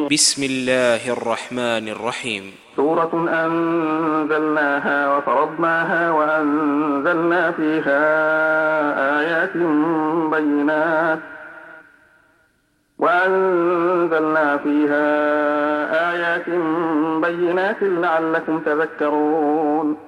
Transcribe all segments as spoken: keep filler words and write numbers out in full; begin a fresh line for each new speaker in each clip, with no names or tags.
بسم الله الرحمن الرحيم.
سورة أنزلناها وفرضناها وأنزلنا فيها آيات بينات وأنزلنا فيها آيات بينات لعلكم تذكرون.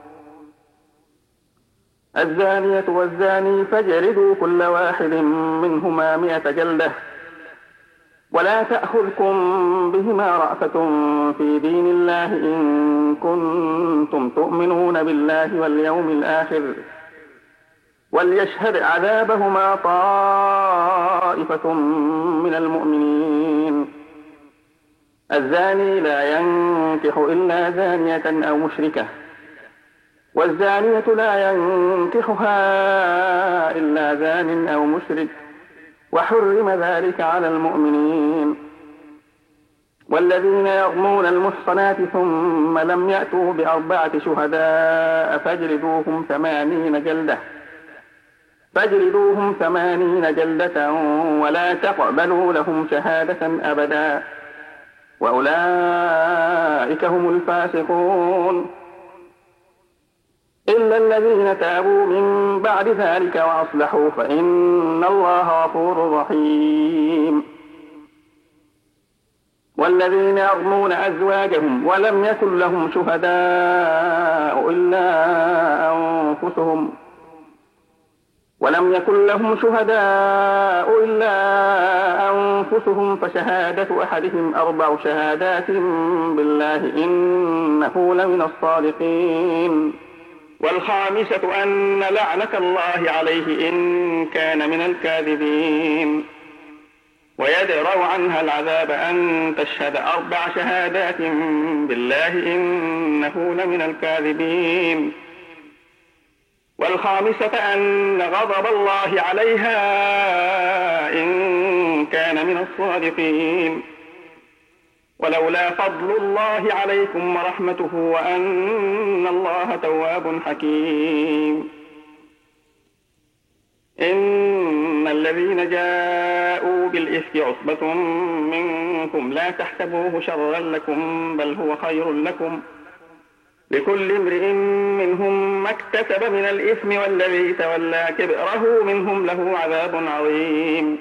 الزانية والزاني فاجلدوا كل واحد منهما مئة جلدة ولا تأخذكم بهما رأفة في دين الله إن كنتم تؤمنون بالله واليوم الآخر وليشهد عذابهما طائفة من المؤمنين. الزاني لا ينكح إلا زانية أو مشركة والزانية لا ينكحها إلا زان أو مشرك وحرم ذلك على المؤمنين. والذين يرمون المحصنات ثم لم يأتوا بأربعة شهداء فاجلدوهم ثمانين جلدة فاجلدوهم ثمانين جلدة ولا تقبلوا لهم شهادة أبدا وأولئك هم الفاسقون إلا الذين تابوا من بعد ذلك وأصلحوا فإن الله غفور رحيم. والذين يرمون أزواجهم ولم يكن لهم شهداء إلا أنفسهم ولم يكن لهم شهداء إلا أنفسهم فشهادة أحدهم أربع شهادات بالله إنه لمن الصادقين. والخامسة أن لعنة الله عليه إن كان من الكاذبين. ويدرأ عنها العذاب أن تشهد أربع شهادات بالله إنه لمن الكاذبين. والخامسة أن غضب الله عليها إن كان من الصادقين. ولولا فضل الله عليكم ورحمته وأن الله تواب حكيم. إن الذين جاءوا بالإفك عصبة منكم لا تحسبوه شرا لكم بل هو خير لكم لكل امرئ منهم ما اكتسب من الإثم والذي تولى كبره منهم له عذاب عظيم.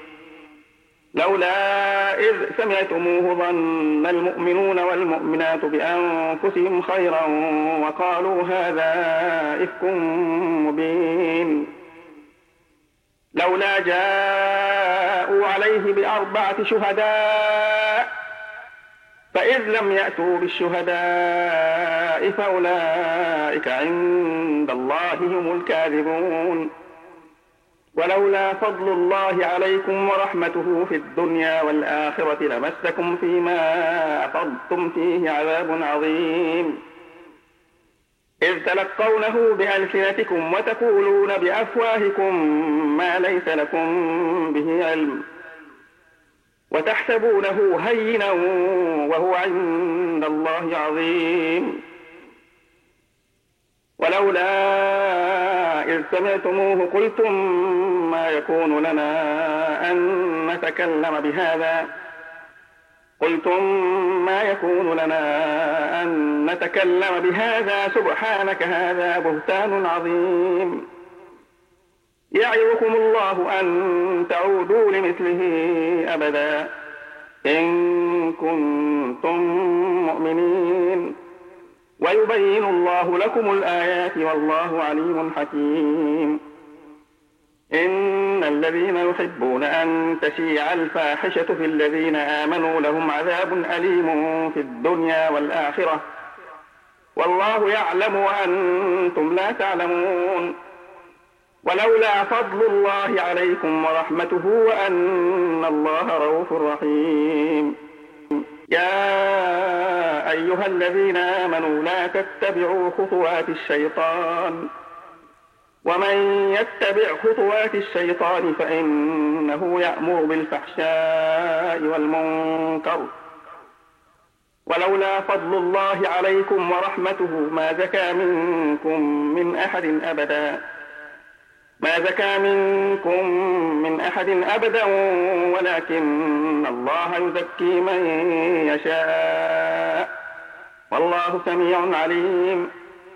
لولا إذ سمعتموه ظن المؤمنون والمؤمنات بأنفسهم خيرا وقالوا هذا إفك مبين. لولا جاءوا عليه بأربعة شهداء فإذ لم يأتوا بالشهداء فأولئك عند الله هم الكاذبون. ولولا فضل الله عليكم ورحمته في الدنيا والآخرة لمسكم فيما أفضتم فيه عذاب عظيم. إذ تلقونه بألسنتكم وتقولون بأفواهكم ما ليس لكم به علم وتحسبونه هينا وهو عند الله عظيم. ولولا إذ سمعتموه قلتم ما يكون لنا أن نتكلم بهذا قلتم ما يكون لنا أن نتكلم بهذا سبحانك هذا بهتان عظيم. يعظكم الله أن تعودوا لمثله أبدا إن كنتم مؤمنين ويبين الله لكم الآيات والله عليم حكيم. إن الذين يحبون أن تشيع الفاحشة في الذين آمنوا لهم عذاب أليم في الدنيا والآخرة والله يعلم وأنتم لا تعلمون. ولولا فضل الله عليكم ورحمته وأن الله رؤوف رحيم. يا أيها الذين آمنوا لا تتبعوا خطوات الشيطان ومن يتبع خطوات الشيطان فإنه يأمر بالفحشاء والمنكر ولولا فضل الله عليكم ورحمته ما زكى منكم من أحد أبدا ما زكى منكم من أحد أبدا ولكن الله يزكي من يشاء والله سميع عليم.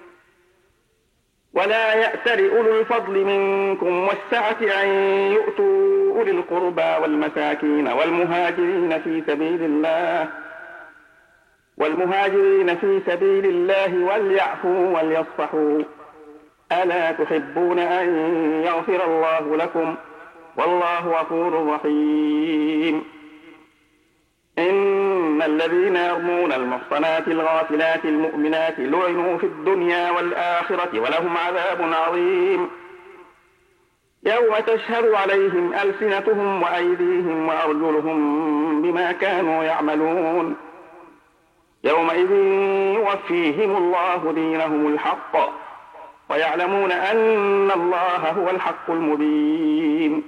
ولا يأتل أولو الفضل منكم والسعة أن يؤتوا أولي القربى والمساكين والمهاجرين في سبيل الله والمهاجرين في سبيل الله وليعفوا وليصفحوا ألا تحبون أن يغفر الله لكم والله غفور رحيم. إن الذين يرمون المحصنات الغافلات المؤمنات لعنوا في الدنيا والآخرة ولهم عذاب عظيم يوم تشهد عليهم ألسنتهم وأيديهم وأرجلهم بما كانوا يعملون يومئذ يوفيهم الله دينهم الحق ويعلمون أن الله هو الحق المبين.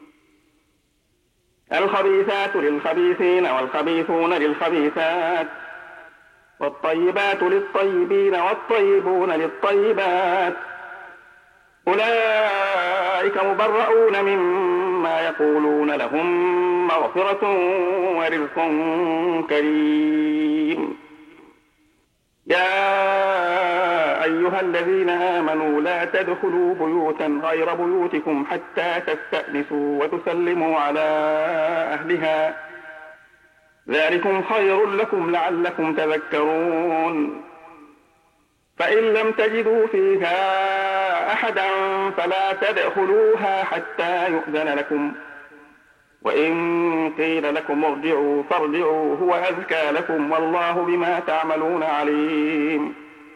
الخبيثات للخبيثين والخبيثون للخبيثات والطيبات للطيبين والطيبون للطيبات أولئك مبرؤون مما يقولون لهم مغفرة ورزق كريم. يا أيها الذين آمنوا لا تدخلوا بيوتا غير بيوتكم حتى تستأنسوا وتسلموا على أهلها ذلكم خير لكم لعلكم تذكرون. فإن لم تجدوا فيها أحدا فلا تدخلوها حتى يؤذن لكم وإن قيل لكم ارجعوا فارجعوا هو أزكى لكم والله بما تعملون عليم.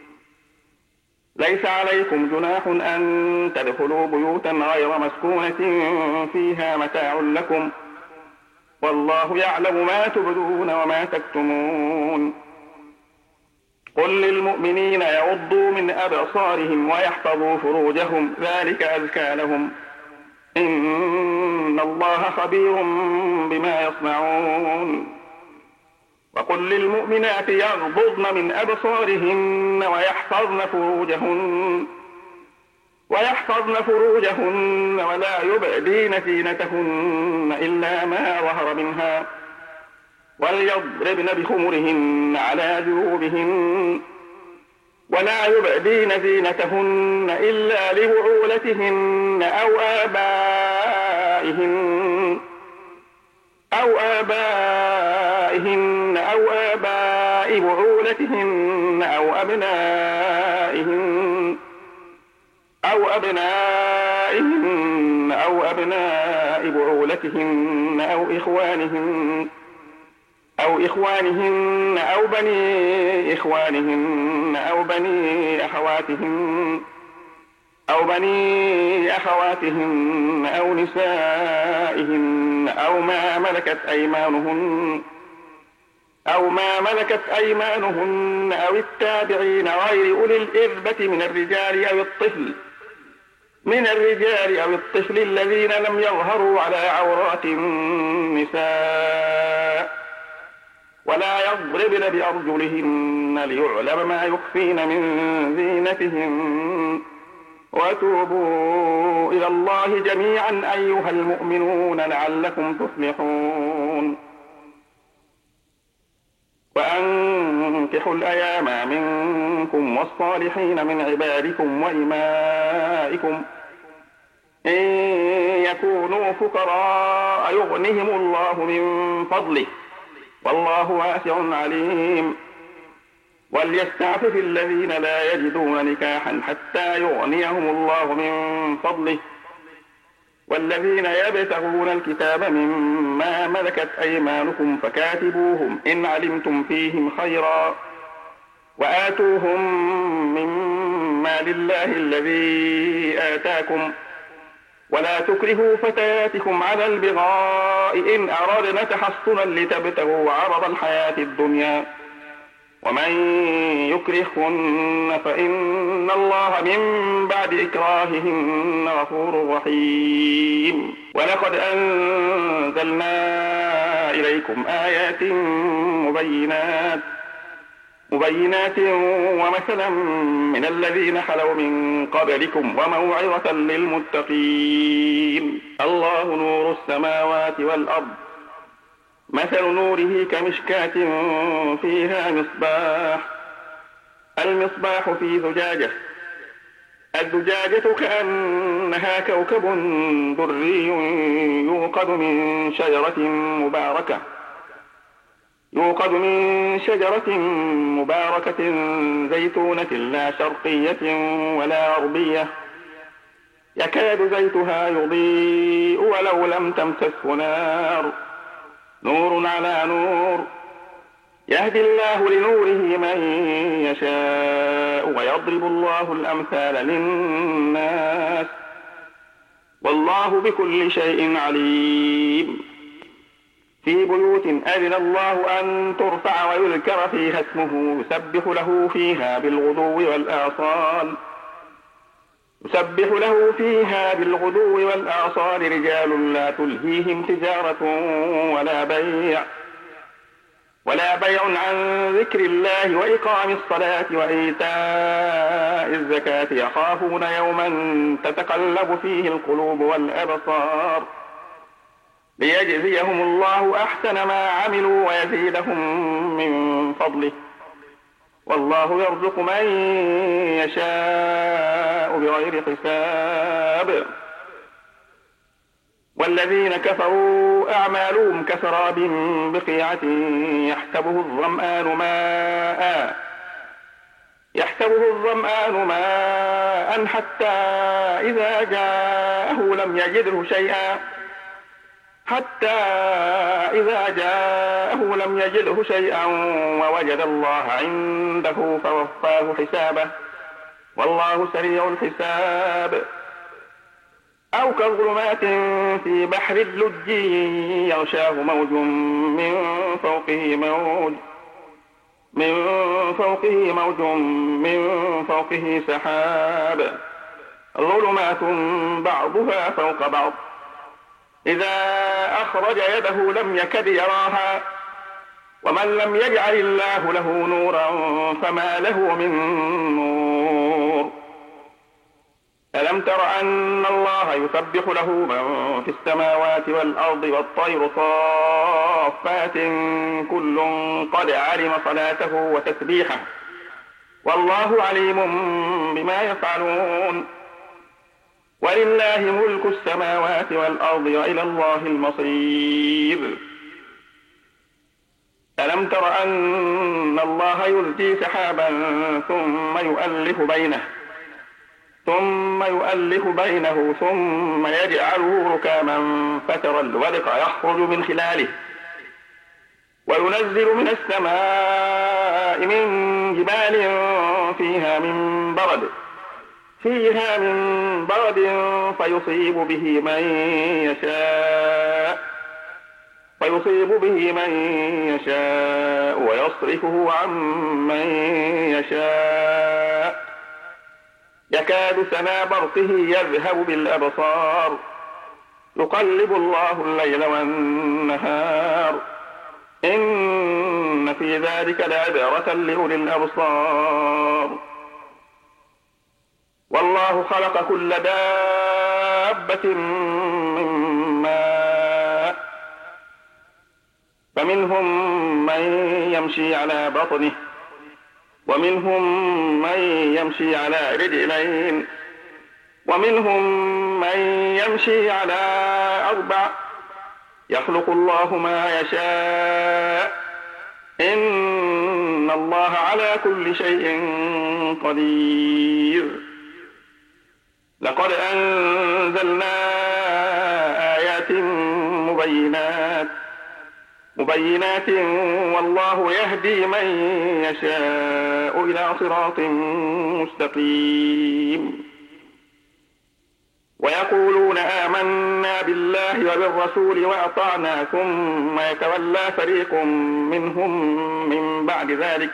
ليس عليكم جناح أن تدخلوا بيوتا غير مسكونة فيها متاع لكم والله يعلم ما تبدون وما تكتمون. قل للمؤمنين يغضوا من أبصارهم ويحفظوا فروجهم ذلك أزكى لهم إن الله خبير بما يصنعون. وقل للمؤمنات يغضضن من أبصارهن ويحفظن فروجهن ويحفظن فروجهن ولا يبدين زينتهن إلا ما ظهر منها وليضربن بخمرهن على جيوبهن ولا يبدين زينتهن إلا لبعولتهن أو آبائهن أو آبائهن أو آباء بعولتهن أو أبنائهن أو أبنائهن أو أبناء بعولتهن أو إخوانهن أو إخوانهن أو بني إخوانهن أو بني أخواتهن أو بني أخواتهن أو نسائهن أو ما ملكت أيمانهن أو ما ملكت أيمانهن أو التابعين غير أولي الإربة من الرجال أو الطفل من الرجال أو الطفل الذين لم يظهروا على عورات النساء ولا يضربن بأرجلهن ليعلم ما يخفين من زينتهن وتوبوا إلى الله جميعا أيها المؤمنون لعلكم تفلحون. وأنكحوا الأيام منكم والصالحين من عبادكم وإمائكم إن يكونوا فقراء يغنهم الله من فضله والله واسع عليم. وليستعفف الذين لا يجدون نكاحا حتى يغنيهم الله من فضله والذين يبتغون الكتاب مما ملكت أيمانكم فكاتبوهم إن علمتم فيهم خيرا وآتوهم مما لله الذي آتاكم ولا تكرهوا فتياتكم على البغاء إن أردنا تحصنا لتبتغوا عرض الحياة الدنيا ومن يكرهن فإن الله من بعد إكراههن غفور رحيم. ولقد أنزلنا إليكم آيات مبينات مبينات ومثلا من الذين خلوا من قبلكم وموعظة للمتقين. الله نور السماوات والأرض، مثل نوره كمشكاة فيها مصباح، المصباح في زجاجة، الزجاجة كأنها كوكب دري يوقد من شجرة مباركة يوقد من شجرة مباركة زيتونة لا شرقية ولا غربية، يكاد زيتها يضيء ولو لم تمسسه نار، نور على نور، يهدي الله لنوره من يشاء ويضرب الله الأمثال للناس، والله بكل شيء عليم. في بيوت أذن الله أن ترفع ويذكر فيها اسمه يسبح له فيها بالغدو والآصال يسبح له فيها بالغدو والآصال رجال لا تلهيهم تجارة ولا بيع ولا بيع عن ذكر الله وإقام الصلاة وإيتاء الزكاة يخافون يوما تتقلب فيه القلوب والأبصار، ليجزيهم الله أحسن ما عملوا ويزيدهم من فضله، والله يرزق من يشاء بغير حساب. والذين كفروا أعمالهم كسراب بقيعة يحسبه الظمآن ماء يحسبه الظمآن ماء حتى إذا جاءه لم يجده شيئا حتى إذا جاءه لم يجده شيئا ووجد الله عنده فوفاه حسابه، والله سريع الحساب. أو كظلمات في بحر اللج يغشاه موج من فوقه موج من فوقه موج من فوقه سحاب، ظلمات بعضها فوق بعض، إذا أخرج يده لم يكد يراها، ومن لم يجعل الله له نورا فما له من نور. ألم تر أن الله يسبح له من في السماوات والأرض والطير صافات كل قد علم صلاته وتسبيحه، والله عليم بما يفعلون. ولله ملك السماوات والأرض وإلى الله المصير. ألم تر أن الله يزجي سحابا ثم يؤلف بينه ثم يؤلف بينه ثم يجعله ركاما فترى الودق يخرج من خلاله، وينزل من السماء من جبال فيها من برد فيها من برد فيصيب به من يشاء فيصيب به من يشاء ويصرفه عن من يشاء، يكاد سنا برقه يذهب بالأبصار، يقلب الله الليل والنهار، إن في ذلك لعبرة لأولي الأبصار. والله خلق كل دابة من ماء، فمنهم من يمشي على بطنه ومنهم من يمشي على رجلين ومنهم من يمشي على أربع، يخلق الله ما يشاء، إن الله على كل شيء قدير. لقد أنزلنا آيات مبينات مبينات والله يهدي من يشاء إلى صراط مستقيم. ويقولون آمنا بالله وبالرسول وأطعنا ثم يتولى فريق منهم من بعد ذلك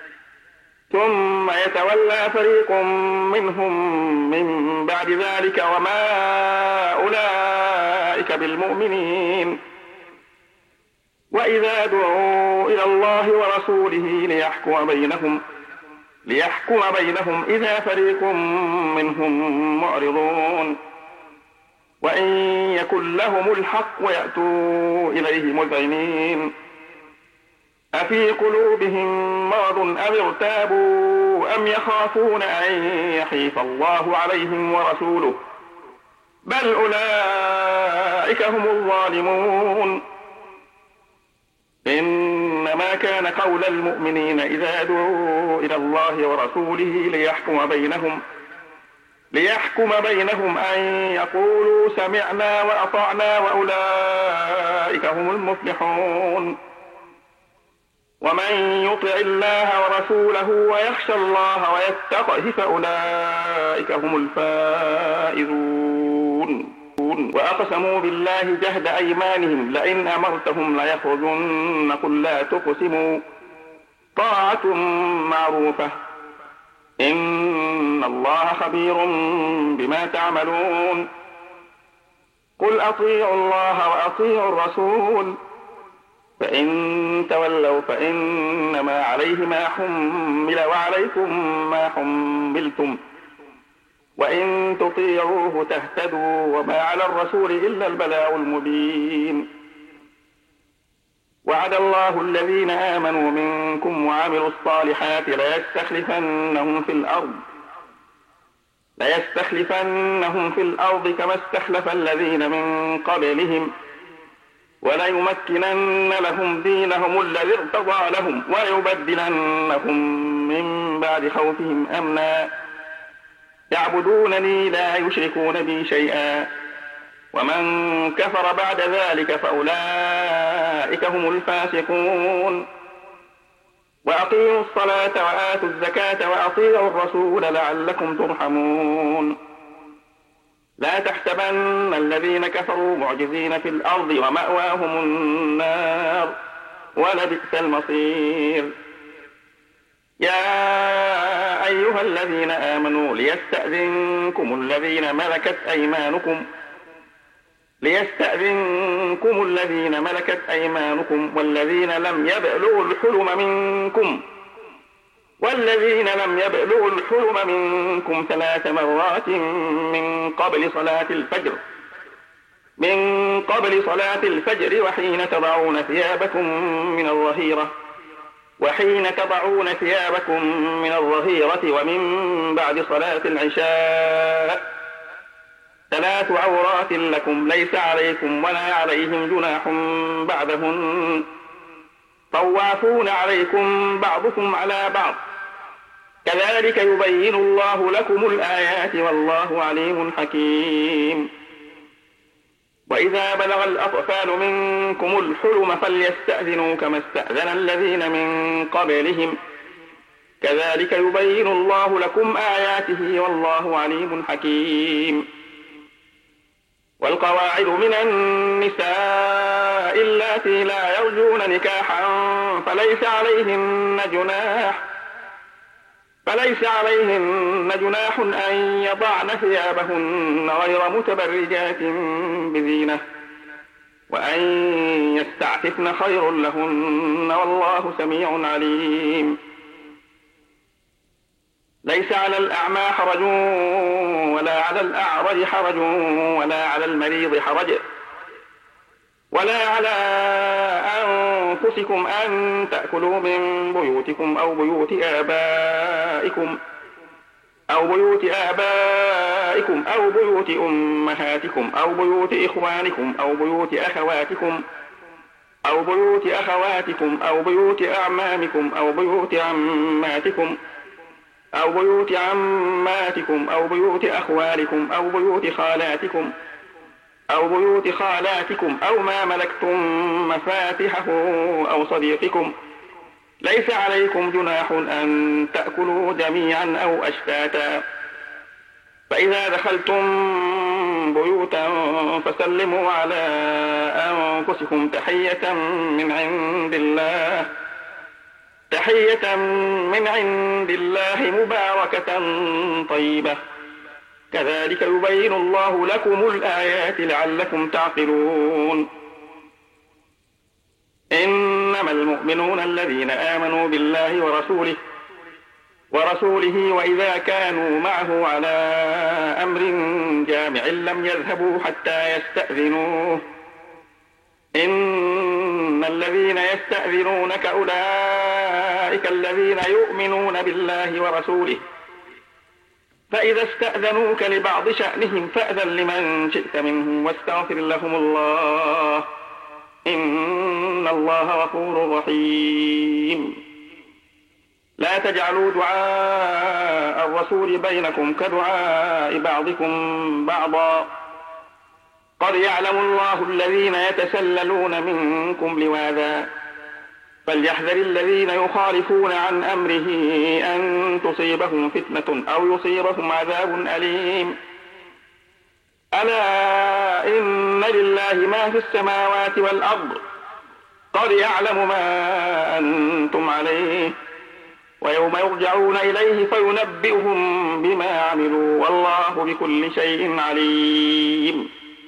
ثم يتولى فريق منهم من بعد ذلك وما أولئك بالمؤمنين وإذا دعوا إلى الله ورسوله ليحكم بينهم ليحكم بينهم إذا فريق منهم معرضون وإن يكن لهم الحق يأتوا إليه مذعنين أفي قلوبهم مرض أم ارتابوا أم يخافون أن يحيف الله عليهم ورسوله بل أولئك هم الظالمون إنما كان قول المؤمنين إذا دعوا إلى الله ورسوله ليحكم بينهم ليحكم بينهم أن يقولوا سمعنا وأطعنا وأولئك هم المفلحون ومن يطع الله ورسوله ويخشى الله ويتقه فأولئك هم الفائزون وأقسموا بالله جهد أيمانهم لئن أمرتهم ليخرجن قل لا تقسموا طاعة معروفة إن الله خبير بما تعملون قل أطيعوا الله وأطيعوا الرسول فإن تولوا فإنما عليه ما حمل وعليكم ما حملتم وإن تطيعوه تهتدوا وما على الرسول إلا البلاغ المبين وعد الله الذين آمنوا منكم وعملوا الصالحات ليستخلفنهم في الأرض ليستخلفنهم في الأرض كما استخلف الذين من قبلهم وليمكنن لهم دينهم الذي ارتضى لهم وليبدلنهم من بعد خوفهم أمنا يعبدونني لا يشركون بي شيئا ومن كفر بعد ذلك فأولئك هم الفاسقون وأقيموا الصلاة وآتوا الزكاة وأطيعوا الرسول لعلكم ترحمون لا تحسبن الذين كفروا معجزين في الأرض ومأواهم النار ولبئس المصير يا أيها الذين آمنوا ليستأذنكم الذين ملكت أيمانكم ليستأذنكم الذين ملكت أيمانكم والذين لم يبلغوا الحلم منكم والذين لم يبلغوا الحلم منكم ثلاث مرات من قبل صلاة الفجر من قبل صلاة الفجر وحين تضعون ثيابكم من الظهيرة وحين تضعون ثيابكم من الظهيرة ومن بعد صلاة العشاء ثلاث عورات لكم ليس عليكم ولا عليهم جناح بعدهن طوافون عليكم بعضكم على بعض كذلك يبين الله لكم الآيات والله عليم حكيم وإذا بلغ الأطفال منكم الحلم فليستأذنوا كما استأذن الذين من قبلهم كذلك يبين الله لكم آياته والله عليم حكيم والقواعد من النساء اللاتي لا يرجون نكاحا فليس عليهن جناح فليس عليهن جناح أن يضعن ثيابهن غير متبرجات بزينة وأن يستعففن خير لهن والله سميع عليم ليس على الأعمى حرج ولا على الأعرج حرج ولا على المريض حرج ولا على أنفسكم أن تأكلوا من بيوتكم أو بيوت آبائكم أو بيوت آبائكم أو بيوت أمهاتكم أو بيوت إخوانكم أو بيوت أخواتكم أو بيوت أخواتكم أو بيوت أعمامكم أو بيوت عماتكم أو بيوت عماتكم أو بيوت أخوالكم أو بيوت خالاتكم أو بيوت خالاتكم أو ما ملكتم مفاتحه أو صديقكم ليس عليكم جناح أن تأكلوا جميعا أو أشتاتا فإذا دخلتم بيوتا فسلموا على أنفسكم تحية من عند الله تحية من عند الله مباركة طيبة كذلك يبين الله لكم الآيات لعلكم تعقلون إنما المؤمنون الذين آمنوا بالله ورسوله ورسوله وإذا كانوا معه على أمر جامع لم يذهبوا حتى يستأذنوه إن الذين يستأذنونك أولئك الذين يؤمنون بالله ورسوله فإذا استأذنوك لبعض شأنهم فأذن لمن شئت منهم واستغفر لهم الله إن الله غفور رحيم. لا تجعلوا دعاء الرسول بينكم كدعاء بعضكم بعضا قد يعلم الله الذين يتسللون منكم لواذا فليحذر الذين يخالفون عن أمره أن تصيبهم فتنة أو يصيبهم عذاب أليم. ألا إن لله ما في السماوات والأرض قد يعلم ما أنتم عليه ويوم يرجعون إليه فينبئهم بما عملوا والله بكل شيء عليم.